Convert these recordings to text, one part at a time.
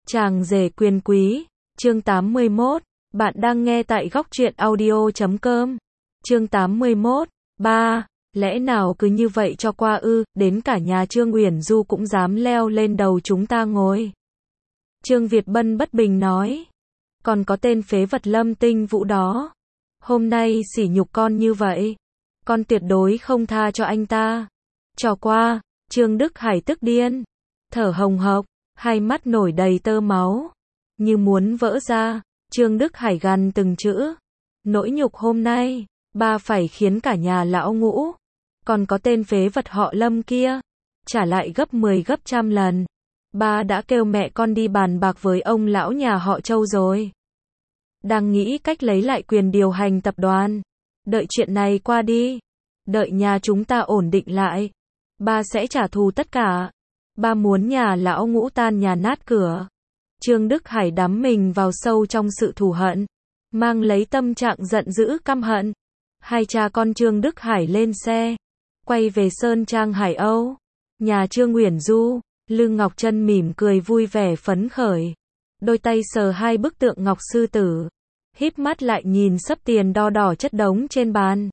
Chàng rể quyền quý, chương 81, bạn đang nghe tại góc truyện audio.com. Chương 81, 3, lẽ nào cứ như vậy cho qua ư, đến cả nhà Trương Uyển Du cũng dám leo lên đầu chúng ta ngồi. Trương Việt Bân bất bình nói, còn có tên phế vật Lâm Tinh Vũ đó, hôm nay sỉ nhục con như vậy, con tuyệt đối không tha cho anh ta. Trò qua, Trương Đức Hải tức điên, thở hồng hộc, hai mắt nổi đầy tơ máu, như muốn vỡ ra. Trương Đức Hải gằn từng chữ, nỗi nhục hôm nay, ba phải khiến cả nhà lão Ngũ, còn có tên phế vật họ Lâm kia, trả lại gấp 10 gấp trăm lần. Ba đã kêu mẹ con đi bàn bạc với ông lão nhà họ Châu rồi. Đang nghĩ cách lấy lại quyền điều hành tập đoàn. Đợi chuyện này qua đi, đợi nhà chúng ta ổn định lại, ba sẽ trả thù tất cả. Ba muốn nhà lão Ngũ tan nhà nát cửa. Trương Đức Hải đắm mình vào sâu trong sự thù hận, mang lấy tâm trạng giận dữ căm hận. Hai cha con Trương Đức Hải lên xe, quay về Sơn Trang Hải Âu. Nhà Trương Uyển Du, Lương Ngọc Trân mỉm cười vui vẻ phấn khởi, đôi tay sờ hai bức tượng ngọc sư tử, híp mắt lại nhìn xấp tiền đo đỏ chất đống trên bàn.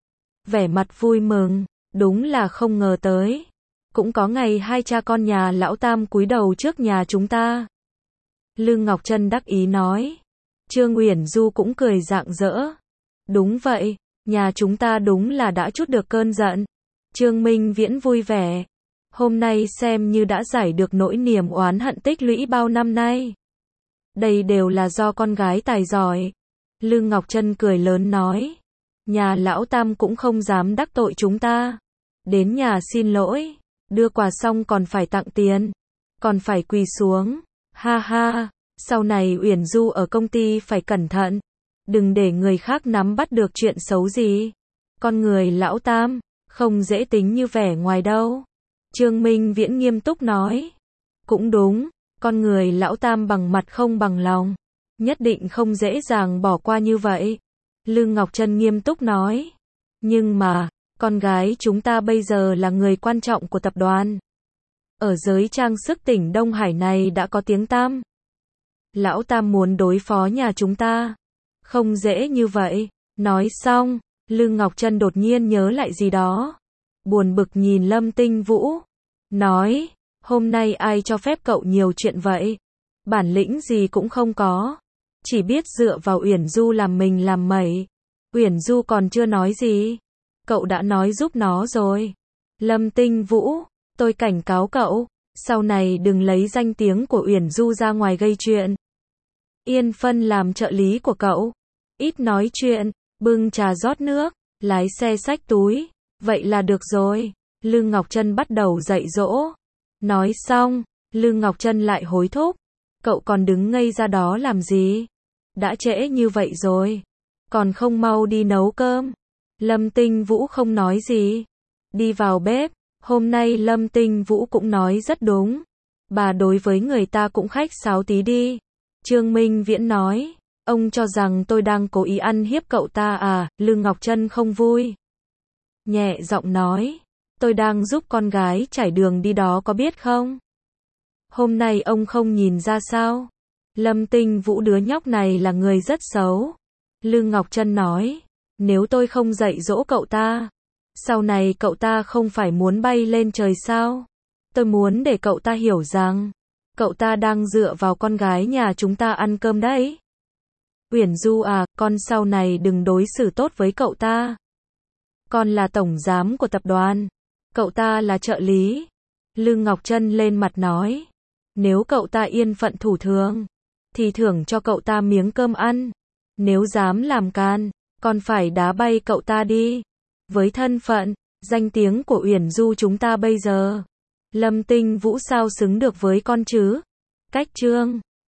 Vẻ mặt vui mừng, đúng là không ngờ tới, cũng có ngày hai cha con nhà lão Tam cúi đầu trước nhà chúng ta. Lương Ngọc Trân đắc ý nói. Trương Uyển Du cũng cười rạng rỡ. Đúng vậy, nhà chúng ta đúng là đã trút được cơn giận. Trương Minh Viễn vui vẻ. Hôm nay xem như đã giải được nỗi niềm oán hận tích lũy bao năm nay. Đây đều là do con gái tài giỏi. Lương Ngọc Trân cười lớn nói. Nhà lão Tam cũng không dám đắc tội chúng ta. Đến nhà xin lỗi, đưa quà xong còn phải tặng tiền, còn phải quỳ xuống. Ha ha, sau này Uyển Du ở công ty phải cẩn thận, đừng để người khác nắm bắt được chuyện xấu gì. Con người lão Tam, không dễ tính như vẻ ngoài đâu. Trương Minh Viễn nghiêm túc nói. Cũng đúng, con người lão Tam bằng mặt không bằng lòng, nhất định không dễ dàng bỏ qua như vậy. Lương Ngọc Trân nghiêm túc nói. Nhưng mà, con gái chúng ta bây giờ là người quan trọng của tập đoàn. Ở giới trang sức tỉnh Đông Hải này đã có tiếng tăm. Lão Tam muốn đối phó nhà chúng ta, không dễ như vậy. Nói xong, Lương Ngọc Trân đột nhiên nhớ lại gì đó, buồn bực nhìn Lâm Tinh Vũ, nói, hôm nay ai cho phép cậu nhiều chuyện vậy? Bản lĩnh gì cũng không có, chỉ biết dựa vào Uyển Du làm mình làm mẩy. Uyển Du còn chưa nói gì, cậu đã nói giúp nó rồi. Lâm Tinh Vũ, tôi cảnh cáo cậu, sau này đừng lấy danh tiếng của Uyển Du ra ngoài gây chuyện. Yên Phân làm trợ lý của cậu, ít nói chuyện, bưng trà rót nước, lái xe xách túi, vậy là được rồi. Lương Ngọc Trân bắt đầu dạy dỗ. Nói xong, Lương Ngọc Trân lại hối thúc, cậu còn đứng ngây ra đó làm gì? Đã trễ như vậy rồi, còn không mau đi nấu cơm. Lâm Tinh Vũ không nói gì, đi vào bếp. Hôm nay Lâm Tinh Vũ cũng nói rất đúng, bà đối với người ta cũng khách sáo tí đi. Trương Minh Viễn nói, ông cho rằng tôi đang cố ý ăn hiếp cậu ta à? Lương Ngọc Trân không vui, nhẹ giọng nói, tôi đang giúp con gái trải đường đi đó có biết không? Hôm nay ông không nhìn ra sao? Lâm Tinh Vũ đứa nhóc này là người rất xấu. Lương Ngọc Trân nói, nếu tôi không dạy dỗ cậu ta, sau này cậu ta không phải muốn bay lên trời sao? Tôi muốn để cậu ta hiểu rằng, cậu ta đang dựa vào con gái nhà chúng ta ăn cơm đấy. Uyển Du à, con sau này đừng đối xử tốt với cậu ta. Con là tổng giám của tập đoàn, cậu ta là trợ lý. Lương Ngọc Trân lên mặt nói, nếu cậu ta yên phận thủ thường, thì thưởng cho cậu ta miếng cơm ăn. Nếu dám làm can, con phải đá bay cậu ta đi. Với thân phận, danh tiếng của Uyển Du chúng ta bây giờ, Lâm Tinh Vũ sao xứng được với con chứ? Cách Trương